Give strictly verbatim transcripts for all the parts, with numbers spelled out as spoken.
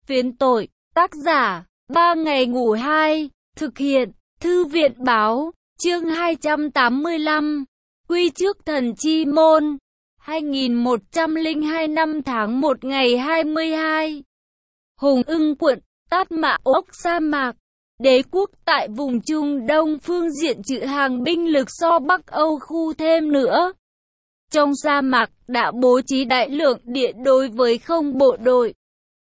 Phiến tội, tác giả, ba ngày ngủ hai, thực hiện, Thư viện Báo, chương hai trăm tám mươi lăm, Quy trước thần chi môn, hai nghìn một trăm lẻ hai năm tháng một ngày hai mươi hai. Hùng ưng quận, Tát Mạ ốc sa mạc, đế quốc tại vùng Trung Đông phương diện trữ hàng binh lực so Bắc Âu khu thêm nữa. Trong sa mạc đã bố trí đại lượng địa đối với không bộ đội.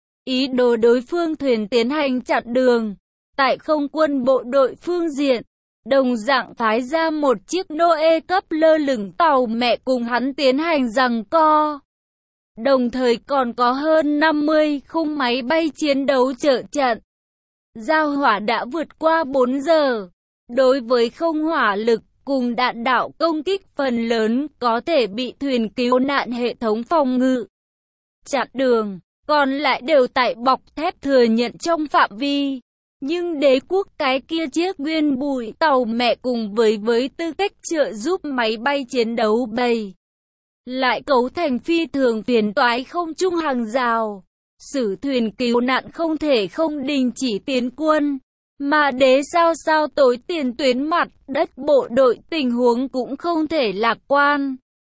Ý đồ đối phương thuyền tiến hành chặn đường. Tại không quân bộ đội phương diện, đồng dạng phái ra một chiếc Noe cấp lơ lửng tàu mẹ cùng hắn tiến hành giằng co. Đồng thời còn có hơn năm mươi khung máy bay chiến đấu trợ trận. Giao hỏa đã vượt qua bốn giờ. Đối với không hỏa lực cùng đạn đạo công kích phần lớn có thể bị thuyền cứu nạn hệ thống phòng ngự chặn đường, còn lại đều tại bọc thép thừa nhận trong phạm vi. Nhưng đế quốc cái kia chiếc nguyên bùi tàu mẹ cùng với với tư cách trợ giúp máy bay chiến đấu bầy lại cấu thành phi thường phiền toái không trung hàng rào. Sử thuyền cứu nạn không thể không đình chỉ tiến quân, mà đế sao sao tối tiền tuyến mặt đất bộ đội tình huống cũng không thể lạc quan.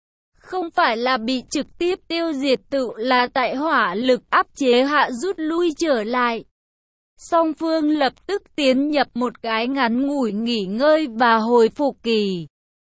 Không phải là bị trực tiếp tiêu diệt tự là tại hỏa lực áp chế hạ rút lui trở lại. Song phương lập tức tiến nhập một cái ngắn ngủi nghỉ ngơi và hồi phục kỳ.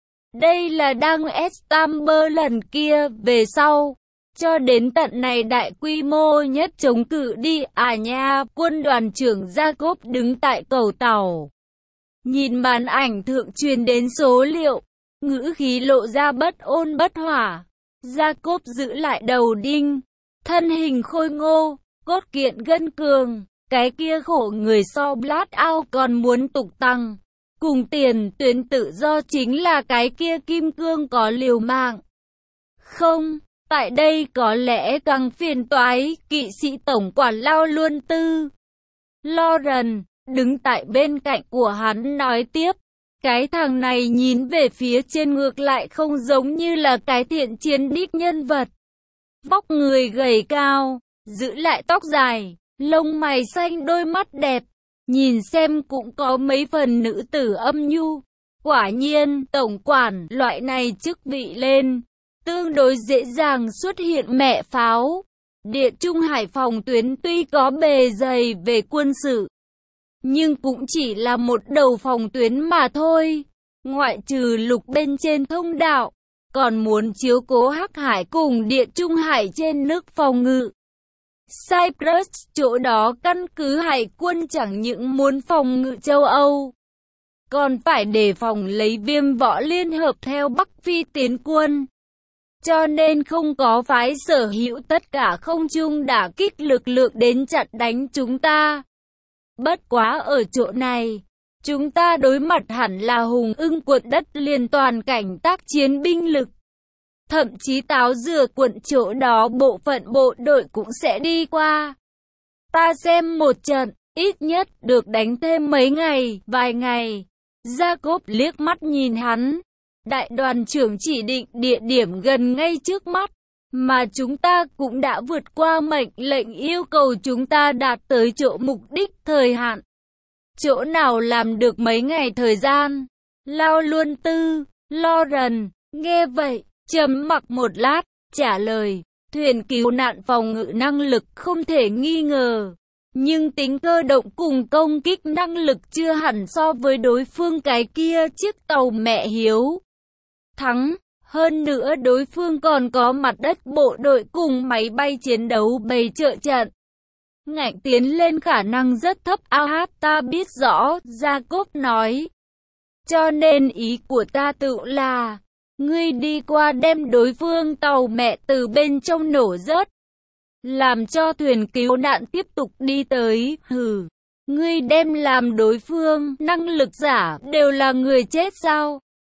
Đây là đang Estamber lần kia về sau. Cho đến tận này đại quy mô nhất chống cự đi à nha, quân đoàn trưởng Jacob đứng tại cầu tàu. Nhìn màn ảnh thượng truyền đến số liệu, ngữ khí lộ ra bất ôn bất hỏa. Jacob giữ lại đầu đinh, thân hình khôi ngô, cốt kiện gân cường, cái kia khổ người so Blast Out còn muốn tục tăng. Cùng tiền tuyến tự do chính là cái kia kim cương có liều mạng. Không. Tại đây có lẽ càng phiền toái, kỵ sĩ tổng quản Lao Luân Tư. Lauren, đứng tại bên cạnh của hắn nói tiếp. Cái thằng này nhìn về phía trên ngược lại không giống như là cái thiện chiến đích nhân vật. Vóc người gầy cao, giữ lại tóc dài, lông mày xanh đôi mắt đẹp. Nhìn xem cũng có mấy phần nữ tử âm nhu. Quả nhiên, tổng quản loại này chức vị lên. Tương đối dễ dàng xuất hiện mẹ pháo. Địa Trung Hải phòng tuyến tuy có bề dày về quân sự, nhưng cũng chỉ là một đầu phòng tuyến mà thôi. Ngoại trừ lục bên trên thông đạo, còn muốn chiếu cố Hắc Hải cùng Địa Trung Hải trên nước phòng ngự. Cyprus chỗ đó căn cứ hải quân chẳng những muốn phòng ngự châu Âu, còn phải đề phòng lấy viêm võ liên hợp theo Bắc Phi tiến quân. Cho nên không có phái sở hữu tất cả không trung đả kích lực lượng đến chặn đánh chúng ta. Bất quá ở chỗ này, chúng ta đối mặt hẳn là hùng ưng quận đất liền toàn cảnh tác chiến binh lực. Thậm chí Táo Dừa quận chỗ đó bộ phận bộ đội cũng sẽ đi qua. Ta xem một trận, ít nhất được đánh thêm mấy ngày, vài ngày. Jacob liếc mắt nhìn hắn. Đại đoàn trưởng chỉ định địa điểm gần ngay trước mắt, mà chúng ta cũng đã vượt qua mệnh lệnh yêu cầu chúng ta đạt tới chỗ mục đích thời hạn. Chỗ nào làm được mấy ngày thời gian? Lao Luân Tư, Lauren, nghe vậy, trầm mặc một lát, trả lời, thuyền cứu nạn phòng ngự năng lực không thể nghi ngờ. Nhưng tính cơ động cùng công kích năng lực chưa hẳn so với đối phương cái kia chiếc tàu mẹ hiếu thắng, hơn nữa đối phương còn có mặt đất bộ đội cùng máy bay chiến đấu bầy trợ trận. Ngạnh tiến lên khả năng rất thấp. Ao hát ta biết rõ, Jacob nói. Cho nên ý của ta tự là, ngươi đi qua đem đối phương tàu mẹ từ bên trong nổ rớt, làm cho thuyền cứu nạn tiếp tục đi tới. Hừ, ngươi đem làm đối phương năng lực giả đều là người chết sao?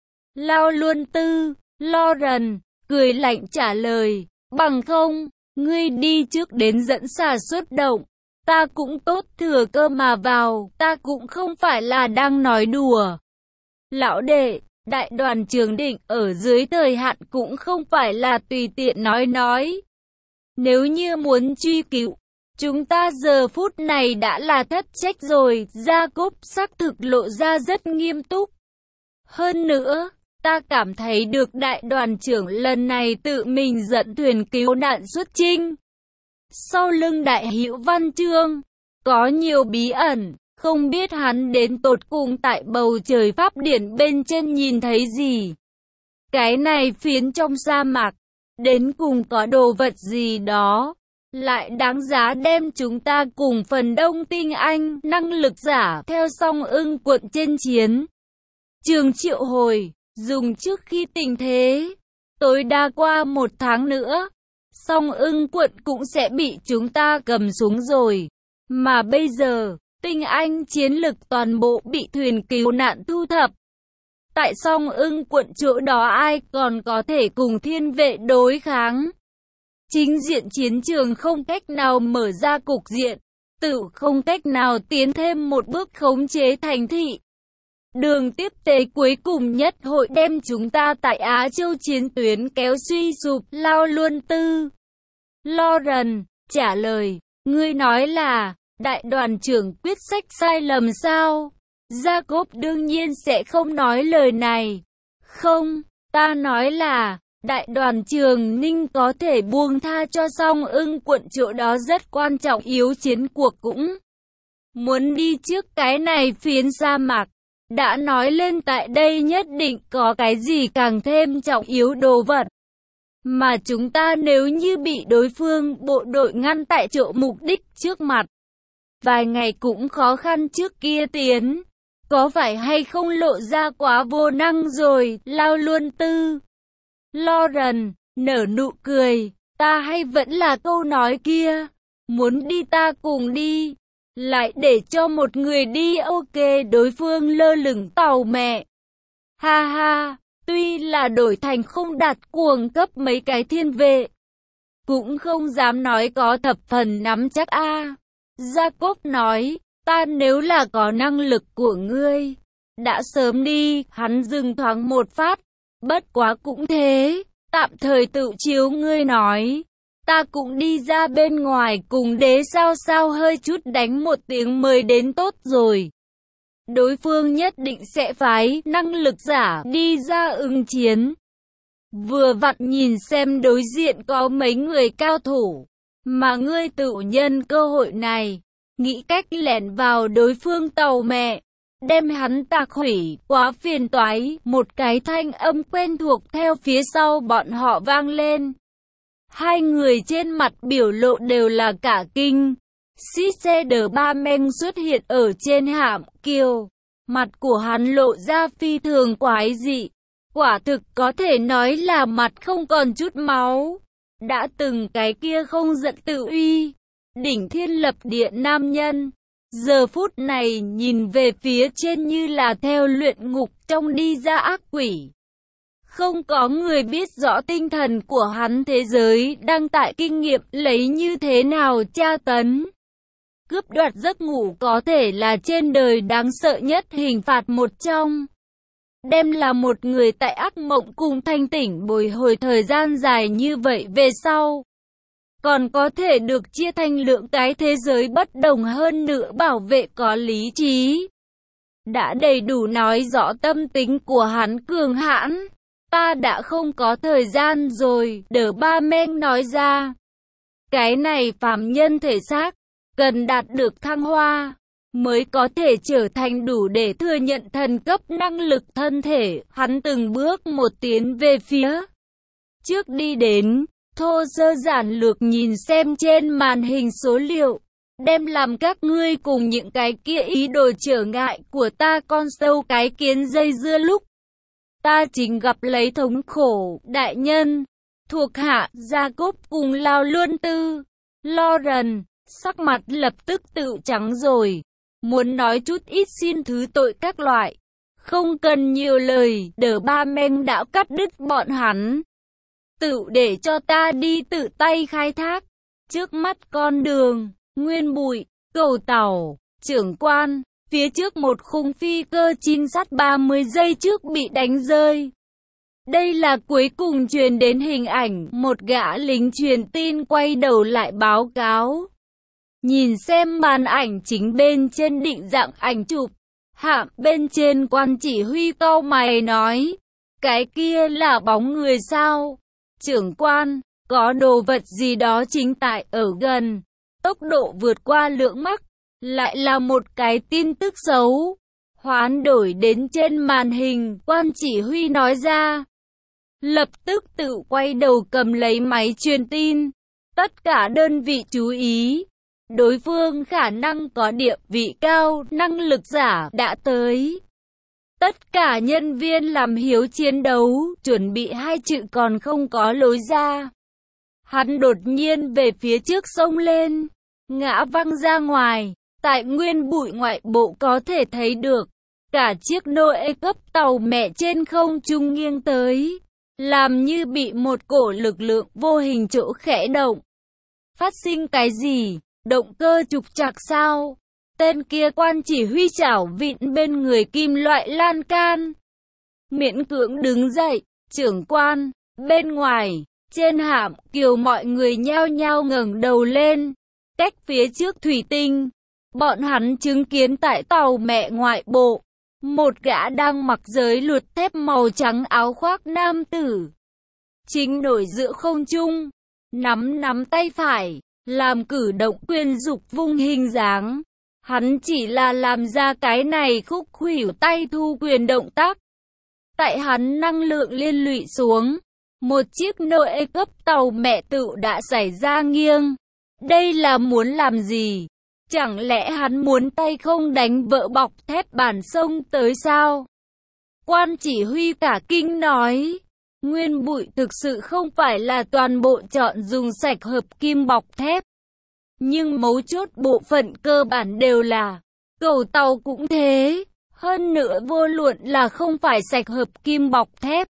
Lao Luân Tư, Lauren, cười lạnh trả lời, bằng không, ngươi đi trước đến dẫn xà xuất động, ta cũng tốt thừa cơ mà vào, ta cũng không phải là đang nói đùa. Lão đệ, đại đoàn trưởng định ở dưới thời hạn cũng không phải là tùy tiện nói nói. Nếu như muốn truy cứu, Chúng ta giờ phút này đã là thất trách rồi, Jacob xác thực lộ ra rất nghiêm túc. Hơn nữa, ta cảm thấy được đại đoàn trưởng lần này tự mình dẫn thuyền cứu nạn xuất chinh. Sau lưng đại hữu Văn Chương, có nhiều bí ẩn, không biết hắn đến tột cùng tại bầu trời pháp điển bên trên nhìn thấy gì. Cái này phiến trong sa mạc, đến cùng có đồ vật gì đó, lại đáng giá đem chúng ta cùng phần đông tinh anh, năng lực giả, theo Song Ưng quận trên chiến trường triệu hồi, dùng trước khi tình thế, tối đa qua một tháng nữa, Song Ưng quận cũng sẽ bị chúng ta cầm xuống rồi. Mà bây giờ, tinh anh chiến lực toàn bộ bị thuyền cứu nạn thu thập. Tại Song Ưng quận chỗ đó ai còn có thể cùng thiên vệ đối kháng. Chính diện chiến trường không cách nào mở ra cục diện, tự không cách nào tiến thêm một bước khống chế thành thị. Đường tiếp tế cuối cùng nhất hội đem chúng ta tại Á Châu chiến tuyến kéo suy sụp. Lao Luân Tư Lauren trả lời, ngươi nói là, đại đoàn trưởng quyết sách sai lầm sao? Jacob đương nhiên sẽ không nói lời này. Không, ta nói là, đại đoàn trưởng Ninh có thể buông tha cho Song Ưng quận chỗ đó rất quan trọng yếu chiến cuộc cũng muốn đi trước cái này phiến sa mạc. Đã nói lên tại đây nhất định có cái gì càng thêm trọng yếu đồ vật. Mà chúng ta nếu như bị đối phương bộ đội ngăn tại chỗ mục đích trước mặt, vài ngày cũng khó khăn trước kia tiến. Có phải hay không lộ ra quá vô năng rồi? Lao Luân Tư Lauren nở nụ cười, ta hay vẫn là câu nói kia, muốn đi ta cùng đi, lại để cho một người đi. Ok, đối phương lơ lửng tàu mẹ. Ha ha, tuy là đổi thành không đạt cuồng cấp mấy cái thiên vệ, cũng không dám nói có thập phần nắm chắc a. À. Jacob nói, ta nếu là có năng lực của ngươi, đã sớm đi. Hắn dừng thoáng một phát, bất quá cũng thế, tạm thời tự chiếu ngươi nói. Ta cũng đi ra bên ngoài cùng đế sao sao hơi chút đánh một tiếng mời đến tốt rồi. Đối phương nhất định sẽ phái năng lực giả đi ra ứng chiến. Vừa vặn nhìn xem đối diện có mấy người cao thủ, mà ngươi tự nhân cơ hội này, nghĩ cách lẻn vào đối phương tàu mẹ, đem hắn tạc hủy, quá phiền toái. Một cái thanh âm quen thuộc theo phía sau bọn họ vang lên. Hai người trên mặt biểu lộ đều là cả kinh. Cisse de Ba Meng xuất hiện ở trên hạm kiều. Mặt của hắn lộ ra phi thường quái dị. Quả thực có thể nói là mặt không còn chút máu. Đã từng cái kia không giận tự uy, đỉnh thiên lập địa nam nhân, giờ phút này nhìn về phía trên như là theo luyện ngục trong đi ra ác quỷ. Không có người biết rõ tinh thần của hắn thế giới đang tại kinh nghiệm lấy như thế nào tra tấn. Cướp đoạt giấc ngủ có thể là trên đời đáng sợ nhất hình phạt một trong. Đem là một người tại ác mộng cùng thanh tỉnh bồi hồi thời gian dài như vậy về sau, còn có thể được chia thành lượng cái thế giới bất đồng hơn nữa bảo vệ có lý trí. Đã đầy đủ nói rõ tâm tính của hắn cường hãn. Ta đã không có thời gian rồi, De Ba Meng nói ra. Cái này phàm nhân thể xác, cần đạt được thăng hoa, mới có thể trở thành đủ để thừa nhận thần cấp năng lực thân thể. Hắn từng bước một tiến về phía trước đi đến, thô sơ giản lược nhìn xem trên màn hình số liệu, đem làm các ngươi cùng những cái kia ý đồ trở ngại của ta con sâu cái kiến dây dưa lúc ta chính gặp lấy thống khổ. Đại nhân, thuộc hạ Jacob cùng Lao Luân Tư Lauren sắc mặt lập tức tự trắng rồi, muốn nói chút ít xin thứ tội các loại. Không cần nhiều lời, De Ba Meng đã cắt đứt bọn hắn. Tự để cho ta đi tự tay khai thác. Trước mắt con đường, nguyên bụi, cầu tàu, trưởng quan, phía trước một khung phi cơ trinh sát ba mươi giây trước bị đánh rơi. Đây là cuối cùng truyền đến hình ảnh, một gã lính truyền tin quay đầu lại báo cáo. Nhìn xem màn ảnh chính bên trên định dạng ảnh chụp. Hạng bên trên quan chỉ huy cau mày nói. Cái kia là bóng người sao? Trưởng quan, có đồ vật gì đó chính tại ở gần. Tốc độ vượt qua lượng mắc. Lại là một cái tin tức xấu. Hoán đổi đến trên màn hình, quan chỉ huy nói ra. Lập tức tự quay đầu cầm lấy máy truyền tin. Tất cả đơn vị chú ý. Đối phương khả năng có địa vị cao, năng lực giả đã tới. Tất cả nhân viên làm hiếu chiến đấu, chuẩn bị hai chữ còn không có lối ra. Hắn đột nhiên về phía trước xông lên, ngã văng ra ngoài. Tại nguyên bụi ngoại bộ có thể thấy được, cả chiếc Noe cấp tàu mẹ trên không trung nghiêng tới, làm như bị một cổ lực lượng vô hình chỗ khẽ động. Phát sinh cái gì? Động cơ trục trặc sao? Tên kia quan chỉ huy chảo vịn bên người kim loại lan can. Miễn cưỡng đứng dậy, trưởng quan, bên ngoài, trên hạm kiều mọi người nhao nhao ngẩng đầu lên. Cách phía trước thủy tinh, bọn hắn chứng kiến tại tàu mẹ ngoại bộ, một gã đang mặc giới luật thép màu trắng áo khoác nam tử. Chính nổi giữa không trung, nắm nắm tay phải, làm cử động quyến dục vung hình dáng. Hắn chỉ là làm ra cái này khúc khuỷu tay thu quyền động tác. Tại hắn năng lượng liên lụy xuống, một chiếc Noe cấp tàu mẹ tự đã xảy ra nghiêng. Đây là muốn làm gì? Chẳng lẽ hắn muốn tay không đánh vỡ bọc thép bản sông tới sao? Quan chỉ huy cả kinh nói. Nguyên bụi thực sự không phải là toàn bộ chọn dùng sạch hợp kim bọc thép. Nhưng mấu chốt bộ phận cơ bản đều là. Cầu tàu cũng thế. Hơn nữa vô luận là không phải sạch hợp kim bọc thép.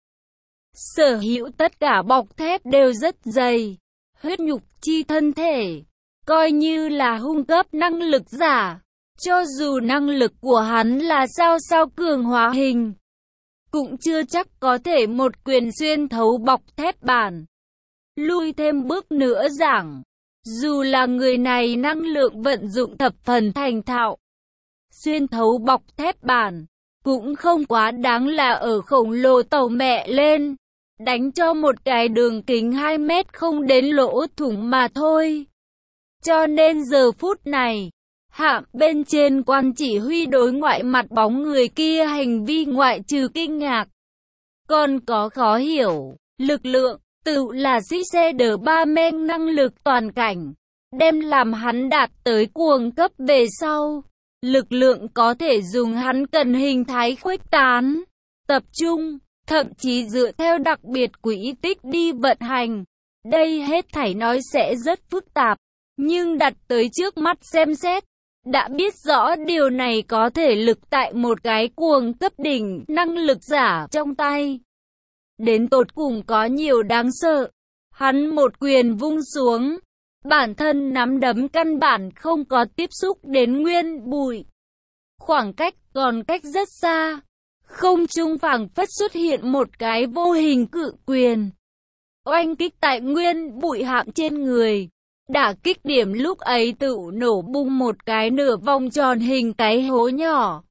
Sở hữu tất cả bọc thép đều rất dày. Huyết nhục chi thân thể. Coi như là hung cấp năng lực giả. Cho dù năng lực của hắn là sao sao cường hóa hình, cũng chưa chắc có thể một quyền xuyên thấu bọc thép bản. Lui thêm bước nữa giảng, dù là người này năng lượng vận dụng thập phần thành thạo, xuyên thấu bọc thép bản, cũng không quá đáng là ở khổng lồ tàu mẹ lên, đánh cho một cái đường kính hai mét không đến lỗ thủng mà thôi. Cho nên giờ phút này, hạng bên trên quan chỉ huy đối ngoại mặt bóng người kia hành vi ngoại trừ kinh ngạc, còn có khó hiểu. Lực lượng, tự là xích xe đờ ba men năng lực toàn cảnh, đem làm hắn đạt tới cuồng cấp về sau. Lực lượng có thể dùng hắn cần hình thái khuếch tán, tập trung, thậm chí dựa theo đặc biệt quỹ tích đi vận hành. Đây hết thảy nói sẽ rất phức tạp, nhưng đặt tới trước mắt xem xét, đã biết rõ điều này có thể lực tại một cái cuồng cấp đỉnh năng lực giả trong tay. Đến tột cùng có nhiều đáng sợ. Hắn một quyền vung xuống, bản thân nắm đấm căn bản không có tiếp xúc đến nguyên bụi. Khoảng cách còn cách rất xa. Không trung phảng phất xuất hiện một cái vô hình cự quyền. Oanh kích tại nguyên bụi hạm trên người. Đả kích điểm lúc ấy tự nổ bung một cái nửa vòng tròn hình cái hố nhỏ.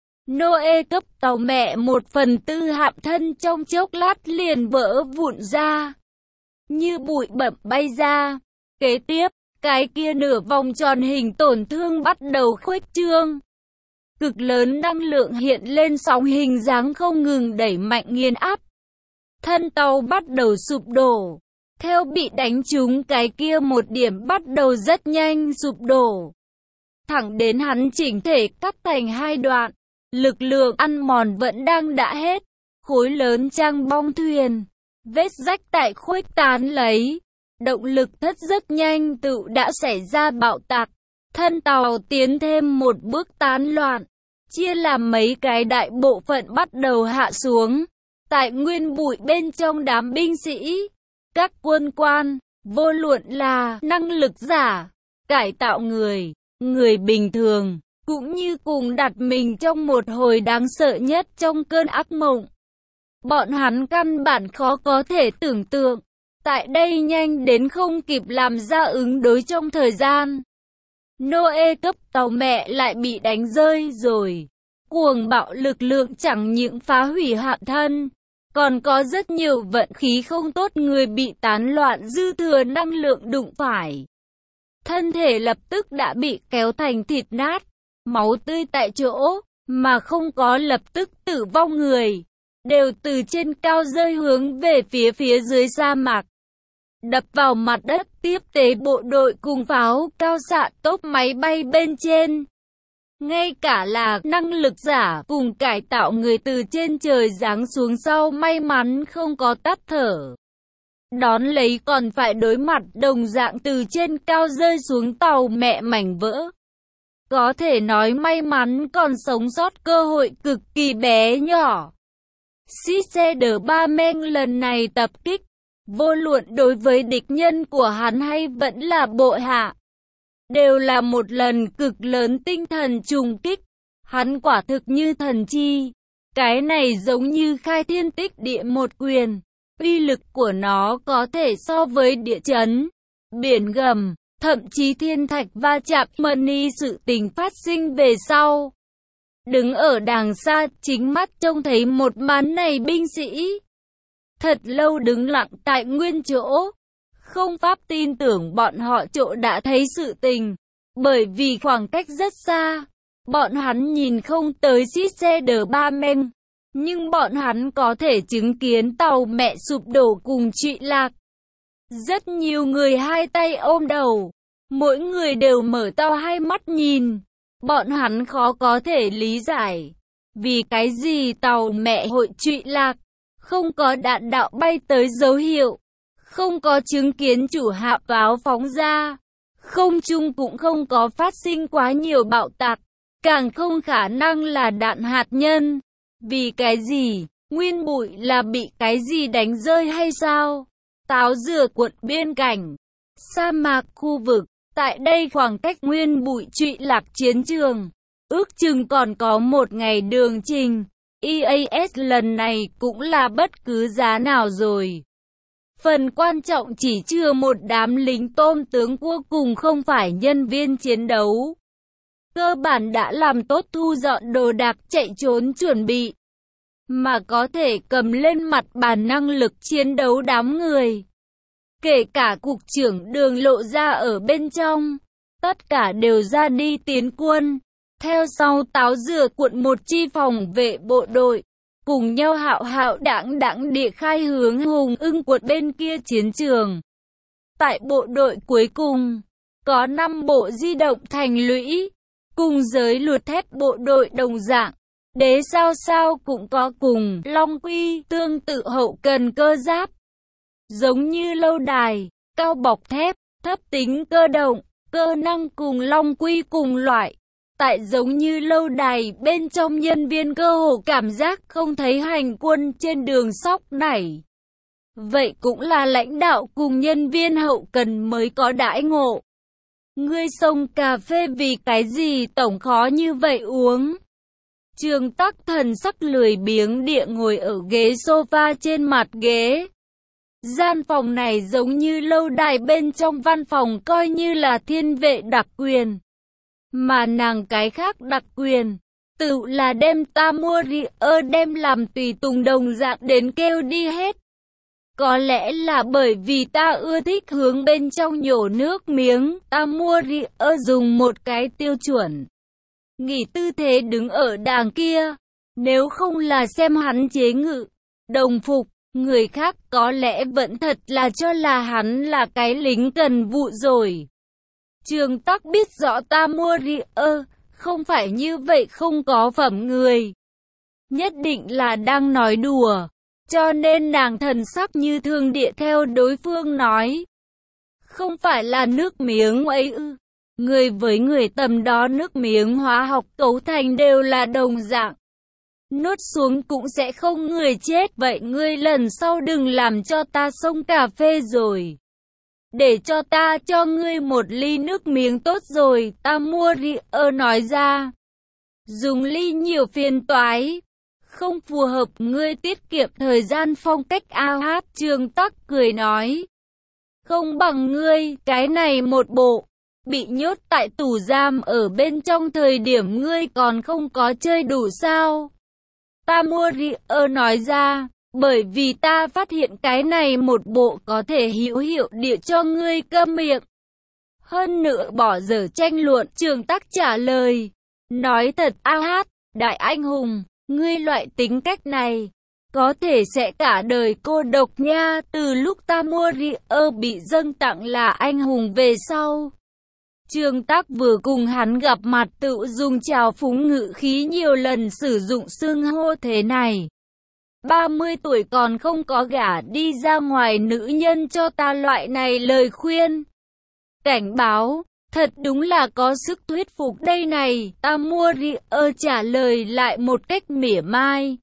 Noe cấp tàu mẹ một phần tư hạm thân trong chốc lát liền vỡ vụn ra. Như bụi bẩm bay ra. Kế tiếp, cái kia nửa vòng tròn hình tổn thương bắt đầu khuếch trương. Cực lớn năng lượng hiện lên sóng hình dáng không ngừng đẩy mạnh nghiền áp. Thân tàu bắt đầu sụp đổ. Theo bị đánh trúng cái kia một điểm bắt đầu rất nhanh sụp đổ. Thẳng đến hắn chỉnh thể cắt thành hai đoạn. Lực lượng ăn mòn vẫn đang đã hết. Khối lớn trang bong thuyền. Vết rách tại khuếch tán lấy. Động lực thất rất nhanh tự đã xảy ra bạo tạc. Thân tàu tiến thêm một bước tán loạn. Chia làm mấy cái đại bộ phận bắt đầu hạ xuống. Tại nguyên bụi bên trong đám binh sĩ. Các quân quan, vô luận là năng lực giả, cải tạo người, người bình thường, cũng như cùng đặt mình trong một hồi đáng sợ nhất trong cơn ác mộng. Bọn hắn căn bản khó có thể tưởng tượng, tại đây nhanh đến không kịp làm ra ứng đối trong thời gian. Noe cấp tàu mẹ lại bị đánh rơi rồi. Cuồng bạo lực lượng chẳng những phá hủy hạm thân, còn có rất nhiều vận khí không tốt, người bị tán loạn dư thừa năng lượng đụng phải. Thân thể lập tức đã bị kéo thành thịt nát, máu tươi tại chỗ, mà không có lập tức tử vong người, đều từ trên cao rơi hướng về phía phía dưới sa mạc. Đập vào mặt đất, tiếp tế bộ đội cùng pháo cao xạ tốp máy bay bên trên. Ngay cả là năng lực giả cùng cải tạo người từ trên trời giáng xuống sau may mắn không có tắt thở. Đón lấy còn phải đối mặt đồng dạng từ trên cao rơi xuống tàu mẹ mảnh vỡ. Có thể nói may mắn còn sống sót cơ hội cực kỳ bé nhỏ. Sister ba Men lần này tập kích, vô luận đối với địch nhân của hắn hay vẫn là bộ hạ, đều là một lần cực lớn tinh thần trùng kích. Hắn quả thực như thần chi. Cái này giống như khai thiên tích địa một quyền. Uy lực của nó có thể so với địa chấn, biển gầm, thậm chí thiên thạch va chạm. Money sự tình phát sinh về sau. Đứng ở đàng xa, chính mắt trông thấy một màn này, binh sĩ thật lâu đứng lặng tại nguyên chỗ, không pháp tin tưởng bọn họ chỗ đã thấy sự tình, bởi vì khoảng cách rất xa, bọn hắn nhìn không tới Sister ba Men, nhưng bọn hắn có thể chứng kiến tàu mẹ sụp đổ cùng trụy lạc. Rất nhiều người hai tay ôm đầu, mỗi người đều mở to hai mắt nhìn, bọn hắn khó có thể lý giải, vì cái gì tàu mẹ hội trụy lạc. Không có đạn đạo bay tới dấu hiệu, không có chứng kiến chủ hạ pháo phóng ra, không trung cũng không có phát sinh quá nhiều bạo tạc, càng không khả năng là đạn hạt nhân. Vì cái gì? Nguyên bụi là bị cái gì đánh rơi hay sao? Táo dừa quận biên cảnh, sa mạc khu vực, tại đây khoảng cách nguyên bụi trụy lạc chiến trường, ước chừng còn có một ngày đường trình. e a ét lần này cũng là bất cứ giá nào rồi. Phần quan trọng chỉ chừa một đám lính tôm tướng cua cùng không phải nhân viên chiến đấu. Cơ bản đã làm tốt thu dọn đồ đạc chạy trốn chuẩn bị, mà có thể cầm lên mặt bàn năng lực chiến đấu đám người. Kể cả cục trưởng Đường Lộ ra ở bên trong, tất cả đều ra đi tiến quân. Theo sau Táo dừa cuộn một chi phòng vệ bộ đội, cùng nhau hạo hạo đãng đãng địa khai hướng Hùng Ưng quận bên kia chiến trường. Tại bộ đội cuối cùng, có năm bộ di động thành lũy, cùng giới luật thép bộ đội đồng dạng. Đế sao sao cũng có cùng Long Quy tương tự hậu cần cơ giáp. Giống như lâu đài, cao bọc thép, thấp tính cơ động, cơ năng cùng Long Quy cùng loại. Tại giống như lâu đài bên trong nhân viên cơ hồ cảm giác không thấy hành quân trên đường sóc nảy. Vậy cũng là lãnh đạo cùng nhân viên hậu cần mới có đãi ngộ. Ngươi xông cà phê vì cái gì tổng khó như vậy uống? Trương Tắc Thần sắc lười biếng địa ngồi ở ghế sofa trên mặt ghế. Gian phòng này giống như lâu đài bên trong văn phòng, coi như là thiên vệ đặc quyền. Mà nàng cái khác đặc quyền, tự là đem ta mua ri ơ đem làm tùy tùng đồng dạng đến kêu đi hết. Có lẽ là bởi vì ta ưa thích hướng bên trong nhổ nước miếng, ta mua ri ơ dùng một cái tiêu chuẩn. Nghỉ tư thế đứng ở đàng kia, nếu không là xem hắn chế ngự, đồng phục, người khác có lẽ vẫn thật là cho là hắn là cái lính cần vụ rồi. Trương Tắc biết rõ ta mua ri ơ, không phải như vậy, không có phẩm người. Nhất định là đang nói đùa, cho nên nàng thần sắc như thương địa theo đối phương nói. Không phải là nước miếng ấy ư. Người với người tầm đó nước miếng hóa học cấu thành đều là đồng dạng. Nuốt xuống cũng sẽ không người chết, vậy ngươi lần sau đừng làm cho ta xông cà phê rồi. Để cho ta cho ngươi một ly nước miếng tốt rồi, ta mua ri ơ nói ra. Dùng ly nhiều phiền toái, không phù hợp, ngươi tiết kiệm thời gian phong cách a hát. Trương Tắc cười nói. Không bằng ngươi, cái này một bộ, bị nhốt tại tù giam ở bên trong thời điểm ngươi còn không có chơi đủ sao? Tamurier nói ra, bởi vì ta phát hiện cái này một bộ có thể hữu hiệu địa cho ngươi câm miệng. Hơn nữa bỏ dở tranh luận, Trường Tắc trả lời. Nói thật a hát, đại anh hùng, ngươi loại tính cách này, có thể sẽ cả đời cô độc nha. Từ lúc Tamurier bị dâng tặng là anh hùng về sau, Trường Tắc vừa cùng hắn gặp mặt tự dùng trào phúng ngữ khí nhiều lần sử dụng xưng hô thế này. ba mươi tuổi còn không có gả đi ra ngoài nữ nhân cho ta loại này lời khuyên. Cảnh báo, thật đúng là có sức thuyết phục đây này. Tamurier trả lời lại một cách mỉa mai.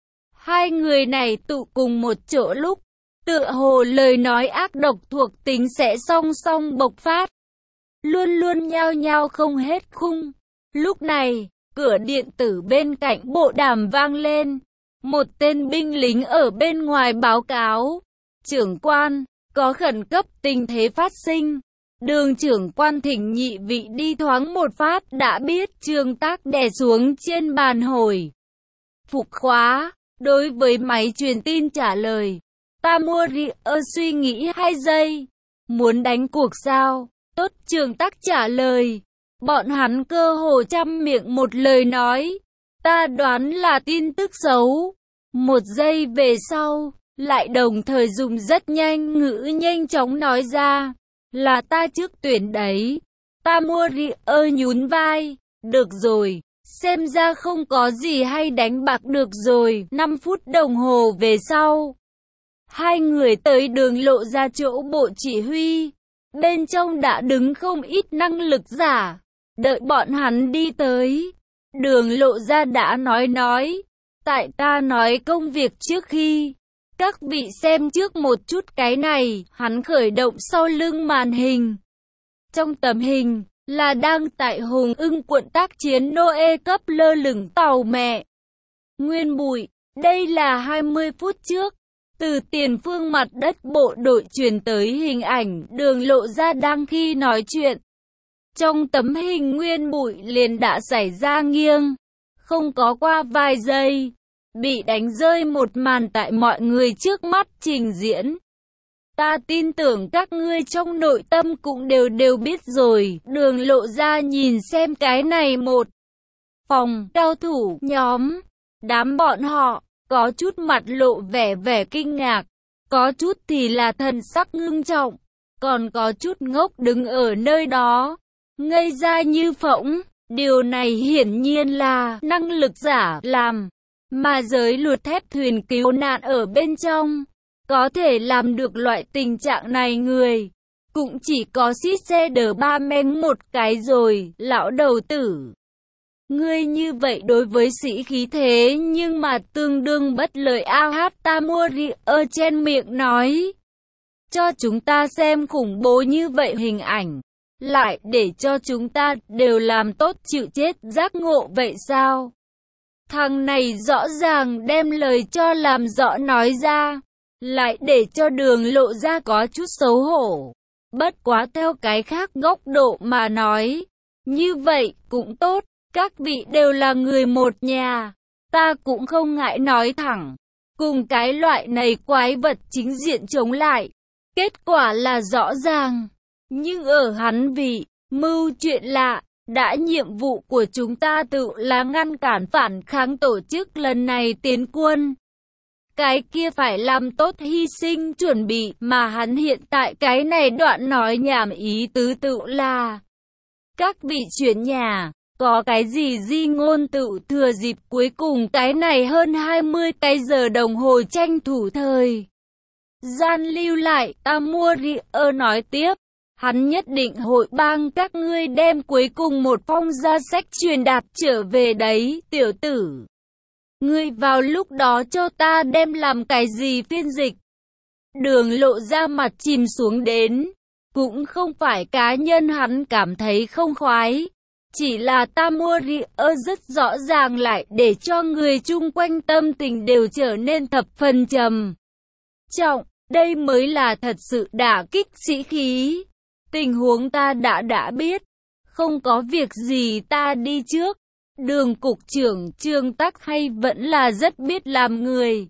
Hai người này tụ cùng một chỗ lúc, tựa hồ lời nói ác độc thuộc tính sẽ song song bộc phát. Luôn luôn nhao nhao không hết khung. Lúc này, cửa điện tử bên cạnh bộ đàm vang lên. Một tên binh lính ở bên ngoài báo cáo. Trưởng quan, có khẩn cấp tình thế phát sinh. Đường trưởng quan thỉnh nhị vị đi thoáng một phát. Đã biết. Trường Tắc đè xuống trên bàn hồi phục khóa. Đối với máy truyền tin trả lời, Tamurier suy nghĩ hai giây. Muốn đánh cuộc sao? Tốt. Trường Tắc trả lời. Bọn hắn cơ hồ trăm miệng một lời nói. Ta đoán là tin tức xấu. Một giây về sau, lại đồng thời dùng rất nhanh ngữ nhanh chóng nói ra. Là ta trước tuyển đấy. Tamurier nhún vai. Được rồi, xem ra không có gì hay đánh bạc được rồi. Năm phút đồng hồ về sau, hai người tới đường lộ ra chỗ bộ chỉ huy. Bên trong đã đứng không ít năng lực giả. Đợi bọn hắn đi tới, đường lộ ra đã nói nói. Tại ta nói công việc trước khi, các vị xem trước một chút cái này. Hắn khởi động sau lưng màn hình. Trong tấm hình, là đang tại Hùng Ưng quận tác chiến Noe cấp lơ lửng tàu mẹ Nguyên Bụi. Đây là hai mươi phút trước. Từ tiền phương mặt đất bộ đội truyền tới hình ảnh đường lộ ra đang khi nói chuyện. Trong tấm hình Nguyên Bụi liền đã xảy ra nghiêng. Không có qua vài giây, bị đánh rơi một màn tại mọi người trước mắt trình diễn. Ta tin tưởng các ngươi trong nội tâm cũng đều đều biết rồi. Đường lộ ra nhìn xem cái này một phòng cao thủ nhóm. Đám bọn họ, có chút mặt lộ vẻ vẻ kinh ngạc. Có chút thì là thần sắc ngưng trọng. Còn có chút ngốc đứng ở nơi đó, ngây ra như phỗng. Điều này hiển nhiên là năng lực giả làm. Mà giới luật thép thuyền cứu nạn ở bên trong, có thể làm được loại tình trạng này người, cũng chỉ có xít xe đờ ba men một cái rồi. Lão đầu tử, ngươi như vậy đối với sĩ khí thế nhưng mà tương đương bất lợi. a hát. Tamurier trên miệng nói. Cho chúng ta xem khủng bố như vậy hình ảnh, lại để cho chúng ta đều làm tốt chịu chết giác ngộ vậy sao? Thằng này rõ ràng đem lời cho làm rõ nói ra, lại để cho đường lộ ra có chút xấu hổ. Bất quá theo cái khác góc độ mà nói, như vậy cũng tốt, các vị đều là người một nhà, ta cũng không ngại nói thẳng, cùng cái loại này quái vật chính diện chống lại. Kết quả là rõ ràng, nhưng ở hắn vị, mưu chuyện lạ. Đã nhiệm vụ của chúng ta tự là ngăn cản phản kháng tổ chức lần này tiến quân. Cái kia phải làm tốt hy sinh chuẩn bị, mà hắn hiện tại cái này đoạn nói nhảm ý tứ tự là các vị chuyển nhà, có cái gì di ngôn tự thừa dịp cuối cùng cái này hơn hai mươi cái giờ đồng hồ tranh thủ thời gian lưu lại. Tamurier nói tiếp. Hắn nhất định hội bang các ngươi đem cuối cùng một phong gia sách truyền đạt trở về đấy, tiểu tử. Ngươi vào lúc đó cho ta đem làm cái gì phiên dịch? Đường lộ ra mặt chìm xuống đến. Cũng không phải cá nhân hắn cảm thấy không khoái. Chỉ là Tamurier rất rõ ràng lại để cho người chung quanh tâm tình đều trở nên thập phần trầm trọng. Đây mới là thật sự đả kích sĩ khí. Tình huống ta đã đã biết. Không có việc gì ta đi trước. Đường cục trưởng Trương Tắc hay vẫn là rất biết làm người.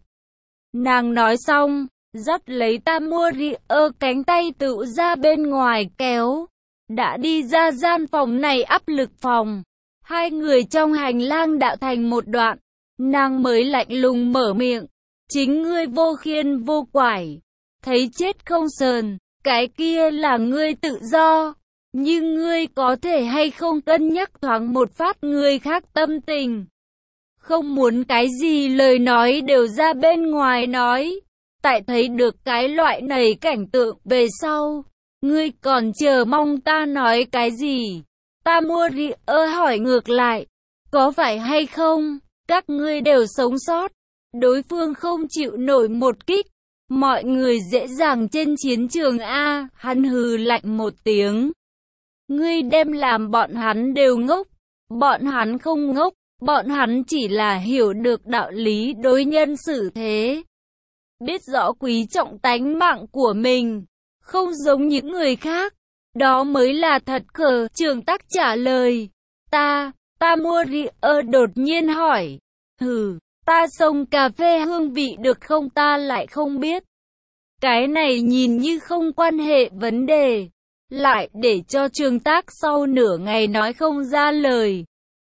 Nàng nói xong, dắt lấy Tamuria cánh tay tự ra bên ngoài kéo. Đã đi ra gian phòng này áp lực phòng. Hai người trong hành lang đạo thành một đoạn. Nàng mới lạnh lùng mở miệng. Chính ngươi vô khiên vô quải. Thấy chết không sờn. Cái kia là ngươi tự do. Nhưng ngươi có thể hay không cân nhắc thoáng một phát người khác tâm tình. Không muốn cái gì lời nói đều ra bên ngoài nói. Tại thấy được cái loại này cảnh tượng về sau. Ngươi còn chờ mong ta nói cái gì? Tamuria hỏi ngược lại. Có phải hay không? Các ngươi đều sống sót. Đối phương không chịu nổi một kích. Mọi người dễ dàng trên chiến trường A. Hắn hừ lạnh một tiếng. Ngươi đem làm bọn hắn đều ngốc. Bọn hắn không ngốc. Bọn hắn chỉ là hiểu được đạo lý đối nhân xử thế. Biết rõ quý trọng tánh mạng của mình. Không giống những người khác. Đó mới là thật khờ. Trường Tắc trả lời. Ta, Tamuria đột nhiên hỏi. Hừ, ta xông cà phê hương vị được không ta lại không biết. Cái này nhìn như không quan hệ vấn đề. Lại để cho Trương Tắc sau nửa ngày nói không ra lời.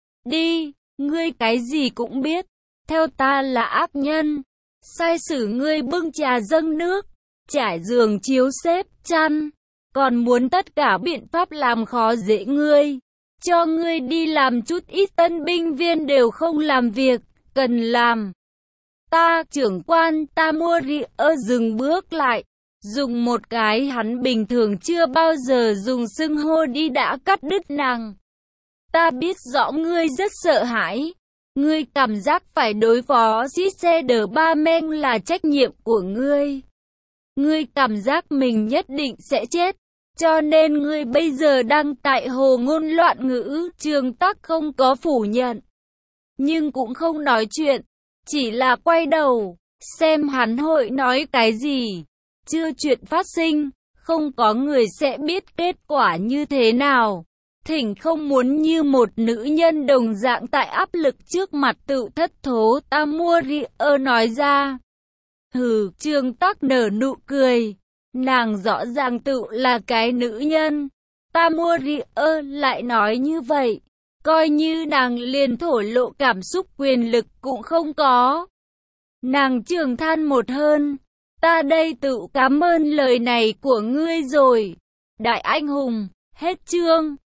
Đi, ngươi cái gì cũng biết. Theo ta là ác nhân. Sai sử ngươi bưng trà dâng nước. Trải giường chiếu xếp chăn. Còn muốn tất cả biện pháp làm khó dễ ngươi. Cho ngươi đi làm chút ít tân binh viên đều không làm việc. Cần làm. Ta, trưởng quan Tamuria dừng bước lại. Dùng một cái hắn bình thường chưa bao giờ dùng xưng hô đi đã cắt đứt nàng. Ta biết rõ ngươi rất sợ hãi. Ngươi cảm giác phải đối phó Sister-Barman là trách nhiệm của ngươi. Ngươi cảm giác mình nhất định sẽ chết. Cho nên ngươi bây giờ đang tại hồ ngôn loạn ngữ. Trương Tắc không có phủ nhận. Nhưng cũng không nói chuyện. Chỉ là quay đầu. Xem hắn hội nói cái gì. Chưa chuyện phát sinh. Không có người sẽ biết kết quả như thế nào. Thỉnh không muốn như một nữ nhân đồng dạng tại áp lực trước mặt tự thất thố. Tamuria nói ra. Hừ, Trương Tắc nở nụ cười. Nàng rõ ràng tự là cái nữ nhân. Tamuria lại nói như vậy. Coi như nàng liền thổ lộ cảm xúc quyền lực cũng không có. Nàng trường than một hơn. Ta đây tự cảm ơn lời này của ngươi rồi. Đại anh hùng, hết chương.